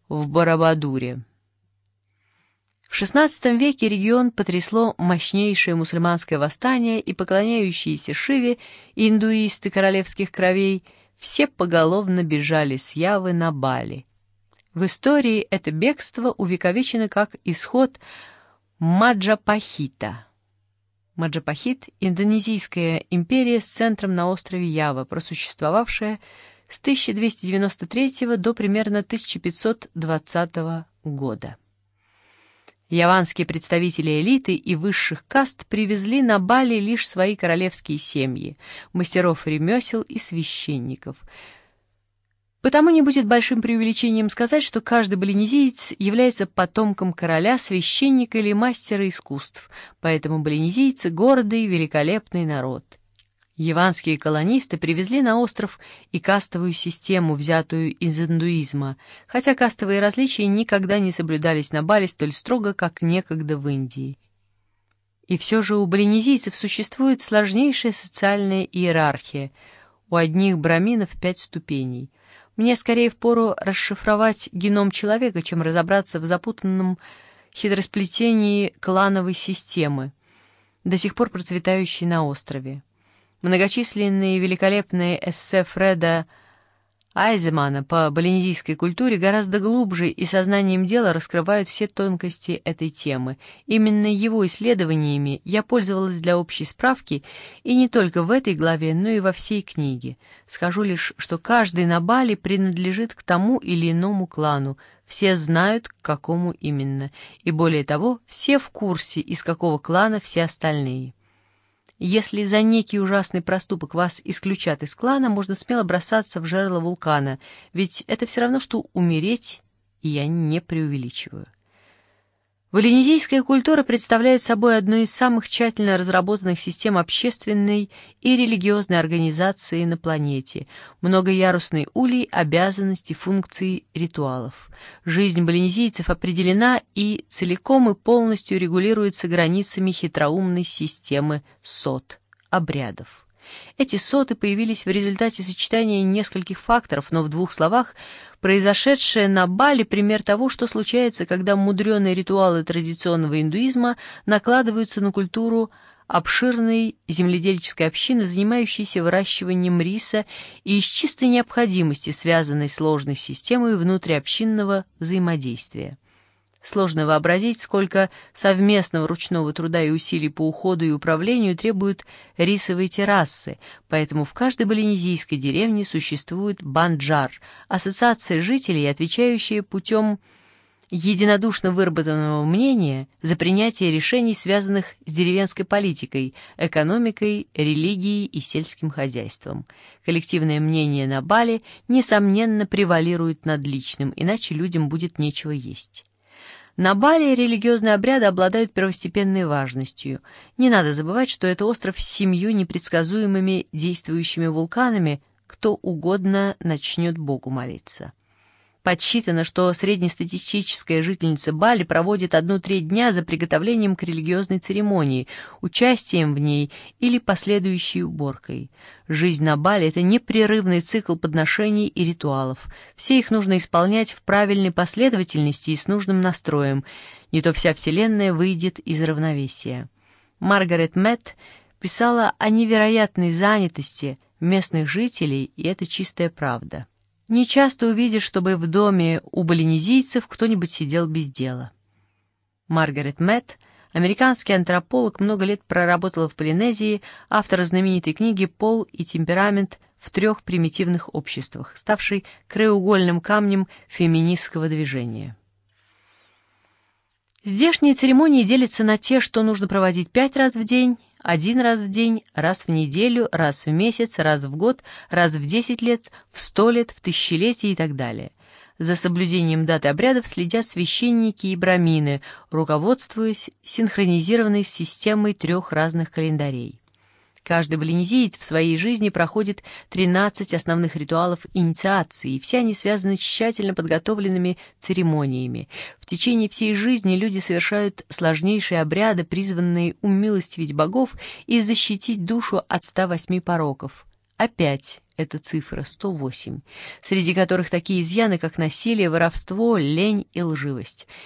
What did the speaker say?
в Барабадуре. В XVI веке регион потрясло мощнейшее мусульманское восстание, и поклоняющиеся Шиве индуисты королевских кровей все поголовно бежали с Явы на Бали. В истории это бегство увековечено как исход Маджапахита. Маджапахит – Индонезийская империя с центром на острове Ява, просуществовавшая с 1293 до примерно 1520 года. Яванские представители элиты и высших каст привезли на Бали лишь свои королевские семьи, мастеров ремесел и священников. Потому не будет большим преувеличением сказать, что каждый балинезиец является потомком короля, священника или мастера искусств, поэтому балинезийцы — гордый, великолепный народ. Яванские колонисты привезли на остров и кастовую систему, взятую из индуизма, хотя кастовые различия никогда не соблюдались на Бали столь строго, как некогда в Индии. И все же у балинезийцев существует сложнейшая социальная иерархия. У одних браминов 5 ступеней. Мне скорее впору расшифровать геном человека, чем разобраться в запутанном хитросплетении клановой системы, до сих пор процветающей на острове. Многочисленные великолепные эссе Фреда Айземана по балинезийской культуре гораздо глубже и сознанием дела раскрывают все тонкости этой темы. Именно его исследованиями я пользовалась для общей справки, и не только в этой главе, но и во всей книге. Скажу лишь, что каждый на Бали принадлежит к тому или иному клану, все знают, к какому именно, и более того, все в курсе, из какого клана все остальные. Если за некий ужасный проступок вас исключат из клана, можно смело бросаться в жерло вулкана, ведь это все равно, что умереть, и я не преувеличиваю. Балинезийская культура представляет собой одну из самых тщательно разработанных систем общественной и религиозной организации на планете, многоярусный улей обязанностей, функций, ритуалов. Жизнь балинезийцев определена и целиком и полностью регулируется границами хитроумной системы сот, обрядов. Эти соты появились в результате сочетания нескольких факторов, но в 2 словах произошедшее на Бали пример того, что случается, когда мудреные ритуалы традиционного индуизма накладываются на культуру обширной земледельческой общины, занимающейся выращиванием риса, и из чистой необходимости, связанной с сложной системой внутриобщинного взаимодействия. Сложно вообразить, сколько совместного ручного труда и усилий по уходу и управлению требуют рисовые террасы, поэтому в каждой балинезийской деревне существует банджар, ассоциация жителей, отвечающая путем единодушно выработанного мнения за принятие решений, связанных с деревенской политикой, экономикой, религией и сельским хозяйством. Коллективное мнение на Бали, несомненно, превалирует над личным, иначе людям будет нечего есть. На Бали религиозные обряды обладают первостепенной важностью. Не надо забывать, что это остров с 7 непредсказуемыми действующими вулканами, кто угодно начнет Богу молиться. Подсчитано, что среднестатистическая жительница Бали проводит 1/3 дня за приготовлением к религиозной церемонии, участием в ней или последующей уборкой. Жизнь на Бали — это непрерывный цикл подношений и ритуалов. Все их нужно исполнять в правильной последовательности и с нужным настроем, не то вся Вселенная выйдет из равновесия. Маргарет Мэтт писала о невероятной занятости местных жителей, и это чистая правда. Не часто увидишь, чтобы в доме у балинезийцев кто-нибудь сидел без дела. Маргарет Мэтт, американский антрополог, много лет проработала в Полинезии, автор знаменитой книги «Пол и темперамент в 3 примитивных обществах», ставшей краеугольным камнем феминистского движения. Здешние церемонии делятся на те, что нужно проводить 5 раз в день, 1 раз в день, раз в неделю, раз в месяц, раз в год, раз в 10 лет, в 100 лет, в тысячелетие и так далее. За соблюдением дат и обрядов следят священники и брамины, руководствуясь синхронизированной системой 3 разных календарей. Каждый балинезиец в своей жизни проходит 13 основных ритуалов инициации, и все они связаны с тщательно подготовленными церемониями. В течение всей жизни люди совершают сложнейшие обряды, призванные умилостивить богов и защитить душу от 108 пороков. опять эта цифра 108, среди которых такие изъяны, как насилие, воровство, лень и лживость.